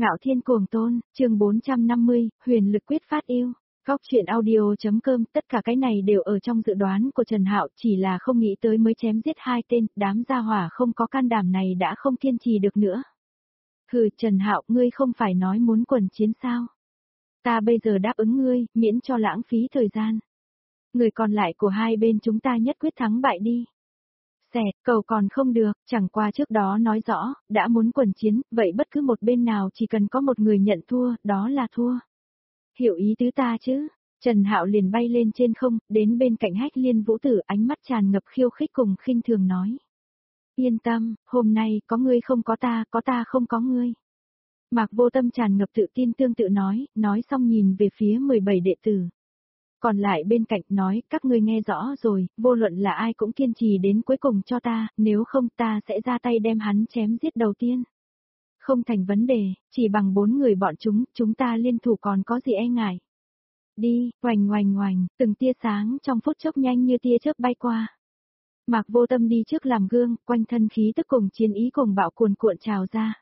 Ngạo Thiên Cuồng Tôn, chương 450, huyền lực quyết phát yêu. Góc truyện audio.com, tất cả cái này đều ở trong dự đoán của Trần Hạo, chỉ là không nghĩ tới mới chém giết hai tên, đám gia hỏa không có can đảm này đã không kiên trì được nữa. Hừ, Trần Hạo, ngươi không phải nói muốn quần chiến sao? Ta bây giờ đáp ứng ngươi, miễn cho lãng phí thời gian. Người còn lại của hai bên chúng ta nhất quyết thắng bại đi. Xẹt, cầu còn không được, chẳng qua trước đó nói rõ, đã muốn quần chiến, vậy bất cứ một bên nào chỉ cần có một người nhận thua, đó là thua. Hiểu ý tứ ta chứ? Trần Hạo liền bay lên trên không, đến bên cạnh Hách Liên Vũ Tử, ánh mắt tràn ngập khiêu khích cùng khinh thường nói. Yên tâm, hôm nay có ngươi không có ta không có ngươi. Mạc Vô Tâm tràn ngập tự tin tương tự nói xong nhìn về phía 17 đệ tử. Còn lại bên cạnh nói, các ngươi nghe rõ rồi, vô luận là ai cũng kiên trì đến cuối cùng cho ta, nếu không ta sẽ ra tay đem hắn chém giết đầu tiên. Không thành vấn đề, chỉ bằng 4 người bọn chúng ta liên thủ còn có gì e ngại. Đi, oành, từng tia sáng trong phút chốc nhanh như tia chớp bay qua. Mạc Vô Tâm đi trước làm gương, quanh thân khí tức cùng chiến ý cùng bạo cuồn cuộn trào ra.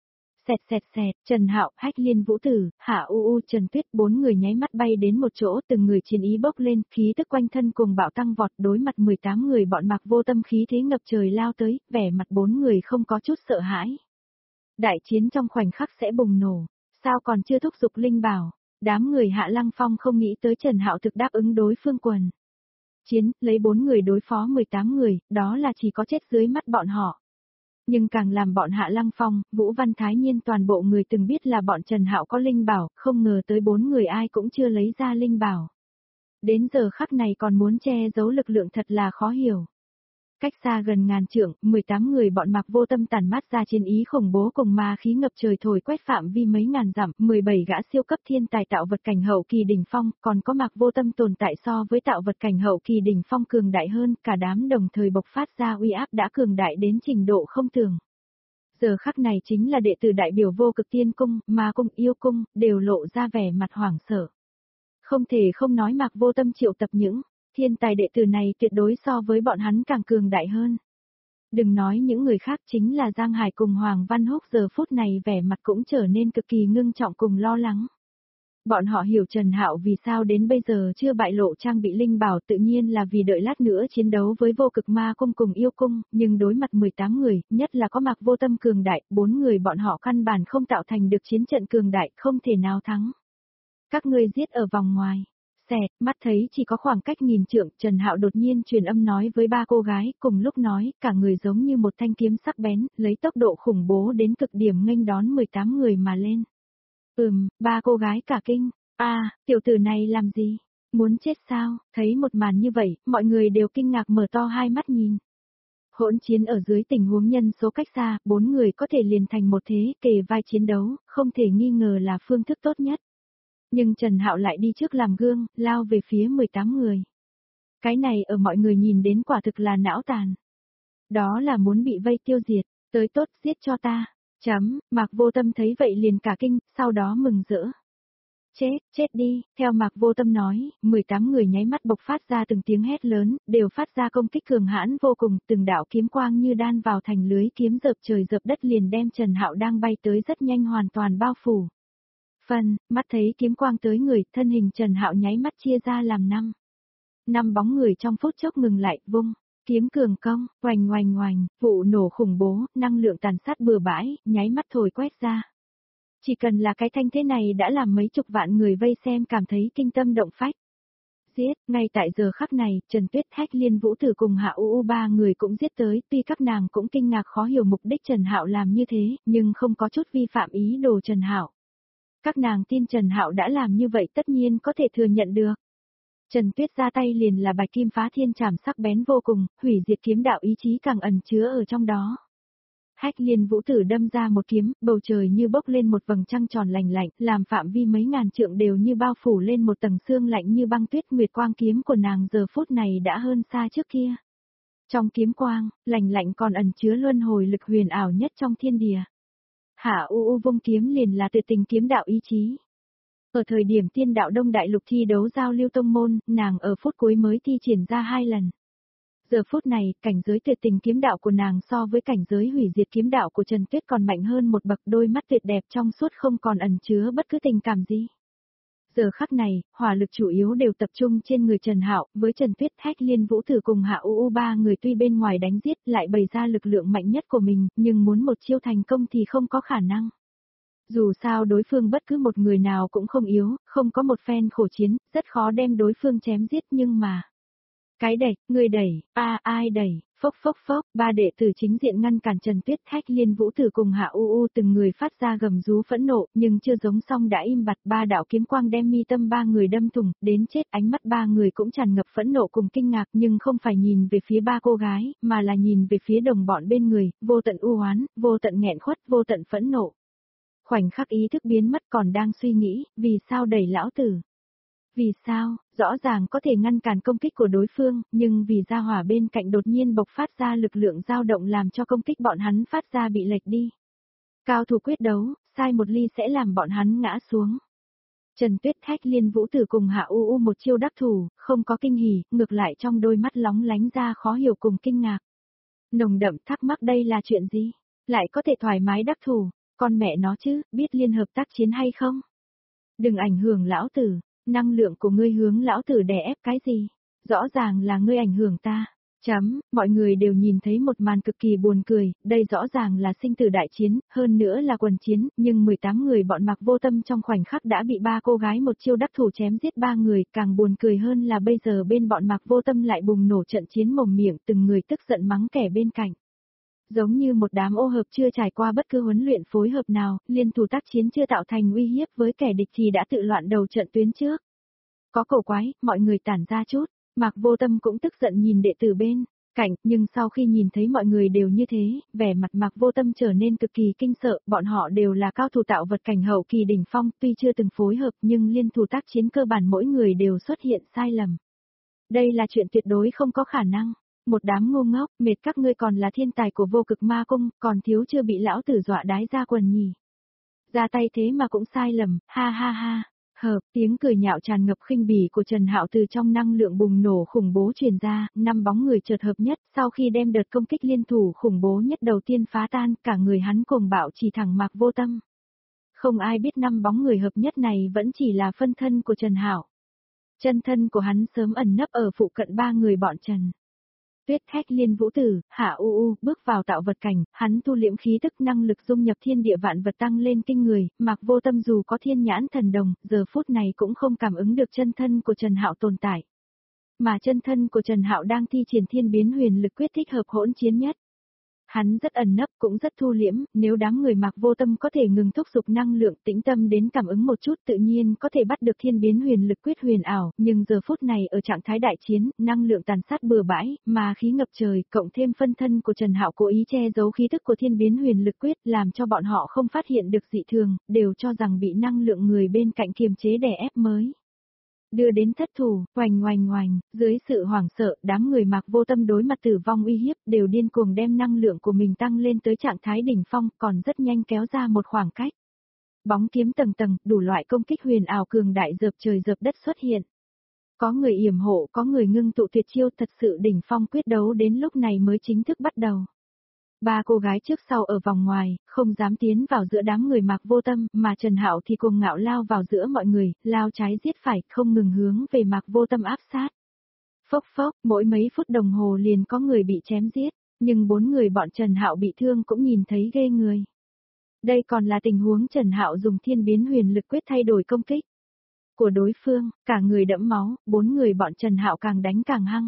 Xẹt, Trần Hạo, Hách Liên Vũ Tử, Hạ U, Trần Tuyết, 4 người nháy mắt bay đến một chỗ, từng người chiến ý bốc lên, khí tức quanh thân cùng bạo tăng vọt, đối mặt 18 người bọn Mạc Vô Tâm khí thế ngập trời lao tới, vẻ mặt 4 người không có chút sợ hãi. Đại chiến trong khoảnh khắc sẽ bùng nổ, sao còn chưa thúc giục linh bảo, đám người Hạ Lăng Phong không nghĩ tới Trần Hạo thực đáp ứng đối phương quần. Chiến, lấy 4 người đối phó 18 người, đó là chỉ có chết dưới mắt bọn họ. Nhưng càng làm bọn Hạ Lăng Phong, Vũ Văn Thái Nhiên toàn bộ người từng biết là bọn Trần Hạo có linh bảo, không ngờ tới 4 người ai cũng chưa lấy ra linh bảo. Đến giờ khắc này còn muốn che giấu lực lượng thật là khó hiểu. Cách xa gần ngàn trượng, 18 người bọn Mạc Vô Tâm tản mát ra chiến ý khủng bố cùng ma khí ngập trời thổi quét phạm vi mấy ngàn dặm, 17 gã siêu cấp thiên tài tạo vật cảnh hậu kỳ đỉnh phong, còn có Mạc Vô Tâm tồn tại so với tạo vật cảnh hậu kỳ đỉnh phong cường đại hơn, cả đám đồng thời bộc phát ra uy áp đã cường đại đến trình độ không tưởng. Giờ khắc này chính là đệ tử đại biểu Vô Cực Tiên Cung, Ma Cung, Yêu Cung, đều lộ ra vẻ mặt hoảng sợ. Không thể không nói Mạc Vô Tâm triệu tập những thiên tài đệ tử này tuyệt đối so với bọn hắn càng cường đại hơn. Đừng nói những người khác, chính là Giang Hải cùng Hoàng Văn Húc giờ phút này vẻ mặt cũng trở nên cực kỳ ngưng trọng cùng lo lắng. Bọn họ hiểu Trần Hạo vì sao đến bây giờ chưa bại lộ trang bị linh bảo, tự nhiên là vì đợi lát nữa chiến đấu với Vô Cực Ma Cung cùng Yêu Cung, nhưng đối mặt 18 người, nhất là có Mạc Vô Tâm cường đại, 4 người bọn họ căn bản không tạo thành được chiến trận cường đại, không thể nào thắng. Các ngươi giết ở vòng ngoài. Xẹt, mắt thấy chỉ có khoảng cách nghìn trượng, Trần Hạo đột nhiên truyền âm nói với 3 cô gái, cùng lúc nói, cả người giống như một thanh kiếm sắc bén, lấy tốc độ khủng bố đến cực điểm nghênh đón 18 người mà lên. 3 cô gái cả kinh, tiểu tử này làm gì? Muốn chết sao? Thấy một màn như vậy, mọi người đều kinh ngạc mở to hai mắt nhìn. Hỗn chiến ở dưới tình huống nhân số cách xa, 4 người có thể liền thành một thế, kề vai chiến đấu, không thể nghi ngờ là phương thức tốt nhất. Nhưng Trần Hạo lại đi trước làm gương, lao về phía 18 người. Cái này ở mọi người nhìn đến quả thực là não tàn. Đó là muốn bị vây tiêu diệt, tới tốt giết cho ta. Mạc Vô Tâm thấy vậy liền cả kinh, sau đó mừng rỡ. Chết đi, theo Mạc Vô Tâm nói, 18 người nháy mắt bộc phát ra từng tiếng hét lớn, đều phát ra công kích cường hãn vô cùng, từng đạo kiếm quang như đan vào thành lưới kiếm dợp trời dợp đất liền đem Trần Hạo đang bay tới rất nhanh hoàn toàn bao phủ. Mắt thấy kiếm quang tới người, thân hình Trần Hạo nháy mắt chia ra làm 5 bóng người trong phút chốc ngừng lại, vung, kiếm cường công, oành, vụ nổ khủng bố, năng lượng tàn sát bừa bãi, nháy mắt thổi quét ra. Chỉ cần là cái thanh thế này đã làm mấy chục vạn người vây xem cảm thấy kinh tâm động phách. Giết, ngay tại giờ khắc này, Trần Tuyết, Hách Liên Vũ Tử cùng Hạ U 3 người cũng giết tới, tuy các nàng cũng kinh ngạc khó hiểu mục đích Trần Hạo làm như thế, nhưng không có chút vi phạm ý đồ Trần Hạo. Các nàng tin Trần Hạo đã làm như vậy tất nhiên có thể thừa nhận được. Trần Tuyết ra tay liền là bạch kim phá thiên trảm sắc bén vô cùng, hủy diệt kiếm đạo ý chí càng ẩn chứa ở trong đó. Hách Liên Vũ Tử đâm ra một kiếm, bầu trời như bốc lên một vầng trăng tròn lạnh lạnh, làm phạm vi mấy ngàn trượng đều như bao phủ lên một tầng sương lạnh như băng tuyết. Nguyệt quang kiếm của nàng giờ phút này đã hơn xa trước kia. Trong kiếm quang, lạnh còn ẩn chứa luân hồi lực huyền ảo nhất trong thiên địa. Hạ U vung kiếm liền là tuyệt tình kiếm đạo ý chí. Ở thời điểm Tiên Đạo Đông Đại Lục thi đấu giao lưu tông môn, nàng ở phút cuối mới thi triển ra 2 lần. Giờ phút này, cảnh giới tuyệt tình kiếm đạo của nàng so với cảnh giới hủy diệt kiếm đạo của Trần Tuyết còn mạnh hơn một bậc, đôi mắt tuyệt đẹp trong suốt không còn ẩn chứa bất cứ tình cảm gì. Giờ khắc này, hỏa lực chủ yếu đều tập trung trên người Trần Hạo, với Trần Tuyết, Hách Liên Vũ Tử cùng Hạ U U ba người tuy bên ngoài đánh giết lại bày ra lực lượng mạnh nhất của mình, nhưng muốn một chiêu thành công thì không có khả năng. Dù sao đối phương bất cứ một người nào cũng không yếu, không có một phen khổ chiến, rất khó đem đối phương chém giết nhưng mà... Cái đẩy, người đẩy, ai đẩy, phốc phốc, ba đệ tử chính diện ngăn cản Trần Tuyết, Hách Liên Vũ Tử cùng Hạ U U từng người phát ra gầm rú phẫn nộ, nhưng chưa giống xong đã im bặt, ba đạo kiếm quang đem mi tâm ba người đâm thủng, đến chết, ánh mắt ba người cũng tràn ngập phẫn nộ cùng kinh ngạc, nhưng không phải nhìn về phía ba cô gái, mà là nhìn về phía đồng bọn bên người, vô tận u oán, vô tận nghẹn khuất, vô tận phẫn nộ. Khoảnh khắc ý thức biến mất còn đang suy nghĩ, vì sao đẩy lão tử? Vì sao, rõ ràng có thể ngăn cản công kích của đối phương, nhưng vì gia hỏa bên cạnh đột nhiên bộc phát ra lực lượng dao động làm cho công kích bọn hắn phát ra bị lệch đi. Cao thủ quyết đấu, sai một ly sẽ làm bọn hắn ngã xuống. Trần Tuyết, Hách Liên Vũ Tử cùng Hạ U U một chiêu đắc thủ, không có kinh hỉ, ngược lại trong đôi mắt lóng lánh ra khó hiểu cùng kinh ngạc. Nồng đậm thắc mắc đây là chuyện gì? Lại có thể thoải mái đắc thủ, con mẹ nó chứ, biết liên hợp tác chiến hay không? Đừng ảnh hưởng lão tử. Năng lượng của ngươi hướng lão tử đè ép cái gì? Rõ ràng là ngươi ảnh hưởng ta. Mọi người đều nhìn thấy một màn cực kỳ buồn cười, đây rõ ràng là sinh tử đại chiến, hơn nữa là quần chiến, nhưng 18 người bọn Mạc Vô Tâm trong khoảnh khắc đã bị ba cô gái một chiêu đắc thủ chém giết ba người, càng buồn cười hơn là bây giờ bên bọn Mạc Vô Tâm lại bùng nổ trận chiến mồm miệng, từng người tức giận mắng kẻ bên cạnh. Giống như một đám ô hợp chưa trải qua bất cứ huấn luyện phối hợp nào, liên thủ tác chiến chưa tạo thành uy hiếp với kẻ địch thì đã tự loạn đầu trận tuyến trước. Có cổ quái, mọi người tản ra chút, Mạc Vô Tâm cũng tức giận nhìn đệ tử bên cạnh, nhưng sau khi nhìn thấy mọi người đều như thế, vẻ mặt Mạc Vô Tâm trở nên cực kỳ kinh sợ, bọn họ đều là cao thủ tạo vật cảnh hậu kỳ đỉnh phong, tuy chưa từng phối hợp nhưng liên thủ tác chiến cơ bản mỗi người đều xuất hiện sai lầm. Đây là chuyện tuyệt đối không có khả năng. Một đám ngu ngốc, mệt các ngươi còn là thiên tài của vô cực ma cung, còn thiếu chưa bị lão tử dọa đái ra quần nhỉ. Ra tay thế mà cũng sai lầm, ha ha ha. Tiếng cười nhạo tràn ngập khinh bỉ của Trần Hạo từ trong năng lượng bùng nổ khủng bố truyền ra, năm bóng người chợt hợp nhất, sau khi đem đợt công kích liên thủ khủng bố nhất đầu tiên phá tan, cả người hắn cuồng bạo chỉ thẳng Mạc Vô Tâm. Không ai biết năm bóng người hợp nhất này vẫn chỉ là phân thân của Trần Hạo. Chân thân của hắn sớm ẩn nấp ở phụ cận ba người bọn Trần Tuyết, Hách Liên Vũ Tử, Hạ U U, bước vào tạo vật cảnh, hắn tu liễm khí tức năng lực dung nhập thiên địa vạn vật tăng lên kinh người, Mạc Vô Tâm dù có thiên nhãn thần đồng, giờ phút này cũng không cảm ứng được chân thân của Trần Hạo tồn tại. Mà chân thân của Trần Hạo đang thi triển thiên biến huyền lực quyết thích hợp hỗn chiến nhất. Hắn rất ẩn nấp cũng rất thu liễm, nếu đám người Mạc Vô Tâm có thể ngừng thúc giục năng lượng tĩnh tâm đến cảm ứng một chút tự nhiên có thể bắt được thiên biến huyền lực quyết huyền ảo, nhưng giờ phút này ở trạng thái đại chiến, năng lượng tàn sát bừa bãi, mà khí ngập trời, cộng thêm phân thân của Trần Hạo cố ý che giấu khí tức của thiên biến huyền lực quyết làm cho bọn họ không phát hiện được dị thường, đều cho rằng bị năng lượng người bên cạnh kiềm chế đè ép mới đưa đến thất thủ, oành, dưới sự hoảng sợ, đám người Mạc Vô Tâm đối mặt tử vong uy hiếp đều điên cuồng đem năng lượng của mình tăng lên tới trạng thái đỉnh phong, còn rất nhanh kéo ra một khoảng cách. Bóng kiếm tầng tầng, đủ loại công kích huyền ảo cường đại dợp trời dợp đất xuất hiện. Có người yểm hộ, có người ngưng tụ tuyệt chiêu, thật sự đỉnh phong quyết đấu đến lúc này mới chính thức bắt đầu. Ba cô gái trước sau ở vòng ngoài, không dám tiến vào giữa đám người Mạc Vô Tâm, mà Trần Hạo thì cuồng ngạo lao vào giữa mọi người, lao trái giết phải, không ngừng hướng về Mạc Vô Tâm áp sát. Phốc, mỗi mấy phút đồng hồ liền có người bị chém giết, nhưng 4 người bọn Trần Hạo bị thương cũng nhìn thấy ghê người. Đây còn là tình huống Trần Hạo dùng thiên biến huyền lực quyết thay đổi công kích của đối phương, cả người đẫm máu, 4 người bọn Trần Hạo càng đánh càng hăng.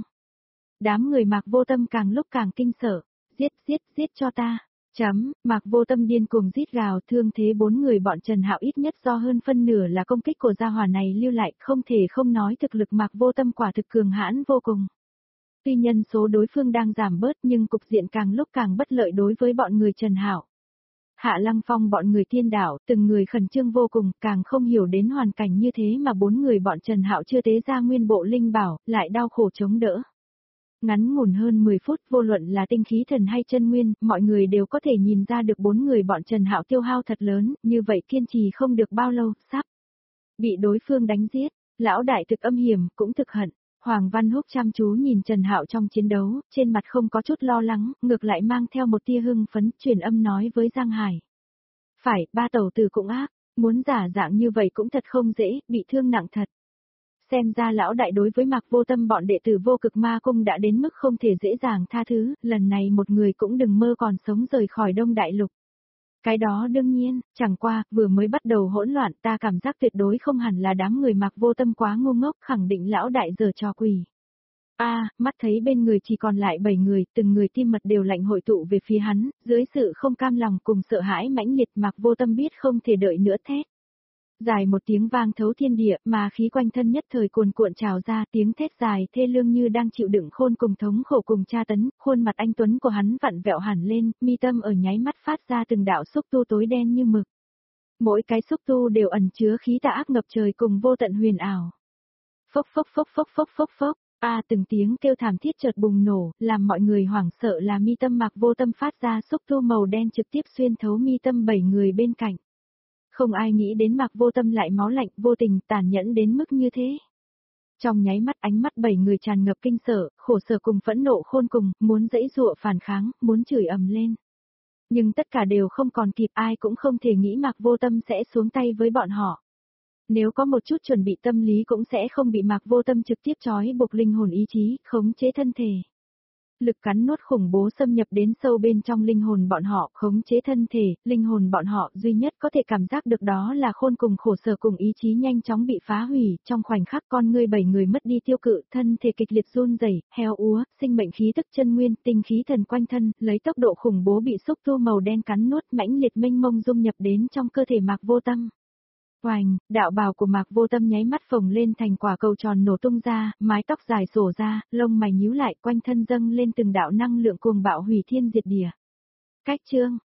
Đám người Mạc Vô Tâm càng lúc càng kinh sợ. Giết cho ta. Mạc Vô Tâm điên cuồng rít gào, thương thế 4 người bọn Trần Hạo ít nhất do hơn phân nửa là công kích của gia hỏa này lưu lại, không thể không nói thực lực Mạc Vô Tâm quả thực cường hãn vô cùng. Tuy nhân số đối phương đang giảm bớt nhưng cục diện càng lúc càng bất lợi đối với bọn người Trần Hạo. Hạ Lăng Phong bọn người Thiên Đảo, từng người khẩn trương vô cùng, càng không hiểu đến hoàn cảnh như thế mà 4 người bọn Trần Hạo chưa tế ra nguyên bộ linh bảo, lại đau khổ chống đỡ. Ngắn ngủn hơn 10 phút, vô luận là tinh khí thần hay chân nguyên, mọi người đều có thể nhìn ra được 4 người bọn Trần Hạo tiêu hao thật lớn, như vậy kiên trì không được bao lâu, sắp bị đối phương đánh giết. Lão đại thực âm hiểm, cũng thực hận. Hoàng Văn Húc chăm chú nhìn Trần Hạo trong chiến đấu, trên mặt không có chút lo lắng, ngược lại mang theo một tia hưng phấn, truyền âm nói với Giang Hải. Phải, ba tẩu tử cũng ác, muốn giả dạng như vậy cũng thật không dễ, bị thương nặng thật. Xem ra lão đại đối với Mạc Vô Tâm bọn đệ tử Vô Cực Ma Cung đã đến mức không thể dễ dàng tha thứ, lần này một người cũng đừng mơ còn sống rời khỏi Đông Đại Lục. Cái đó đương nhiên, chẳng qua, vừa mới bắt đầu hỗn loạn ta cảm giác tuyệt đối không hẳn là đám người Mạc Vô Tâm quá ngu ngốc, khẳng định lão đại giở trò quỷ. Mắt thấy bên người chỉ còn lại 7 người, từng người tim mật đều lạnh hội tụ về phía hắn, dưới sự không cam lòng cùng sợ hãi mãnh liệt Mạc Vô Tâm biết không thể đợi nữa thét. Dài một tiếng vang thấu thiên địa, mà khí quanh thân nhất thời cuồn cuộn trào ra, tiếng thét dài thê lương như đang chịu đựng khôn cùng thống khổ cùng tra tấn, khuôn mặt anh tuấn của hắn vặn vẹo hẳn lên, mi tâm ở nháy mắt phát ra từng đạo xúc tu tối đen như mực. Mỗi cái xúc tu đều ẩn chứa khí tà ác ngập trời cùng vô tận huyền ảo. Phốc phốc phốc phốc phốc phốc phốc. Từng tiếng kêu thảm thiết chợt bùng nổ, làm mọi người hoảng sợ là mi tâm Mạc Vô Tâm phát ra xúc tu màu đen trực tiếp xuyên thấu mi tâm 7 người bên cạnh. Không ai nghĩ đến Mạc Vô Tâm lại máu lạnh, vô tình, tàn nhẫn đến mức như thế. Trong nháy mắt ánh mắt 7 người tràn ngập kinh sợ, khổ sở cùng phẫn nộ khôn cùng, muốn giãy giụa phản kháng, muốn chửi ầm lên. Nhưng tất cả đều không còn kịp, ai cũng không thể nghĩ Mạc Vô Tâm sẽ xuống tay với bọn họ. Nếu có một chút chuẩn bị tâm lý cũng sẽ không bị Mạc Vô Tâm trực tiếp trói buộc linh hồn ý chí, khống chế thân thể. Lực cắn nuốt khủng bố xâm nhập đến sâu bên trong linh hồn bọn họ, khống chế thân thể, linh hồn bọn họ duy nhất có thể cảm giác được đó là khôn cùng khổ sở cùng ý chí nhanh chóng bị phá hủy, trong khoảnh khắc con ngươi 7 người mất đi tiêu cự, thân thể kịch liệt run rẩy, heo úa, sinh mệnh khí tức chân nguyên, tinh khí thần quanh thân, lấy tốc độ khủng bố bị xúc tu màu đen cắn nuốt mãnh liệt mênh mông dung nhập đến trong cơ thể Mạc Vô Tâm. Oành, đạo bào của Mạc Vô Tâm nháy mắt phồng lên thành quả cầu tròn nổ tung ra, mái tóc dài xổ ra, lông mày nhíu lại, quanh thân dâng lên từng đạo năng lượng cuồng bạo hủy thiên diệt địa. Cách chương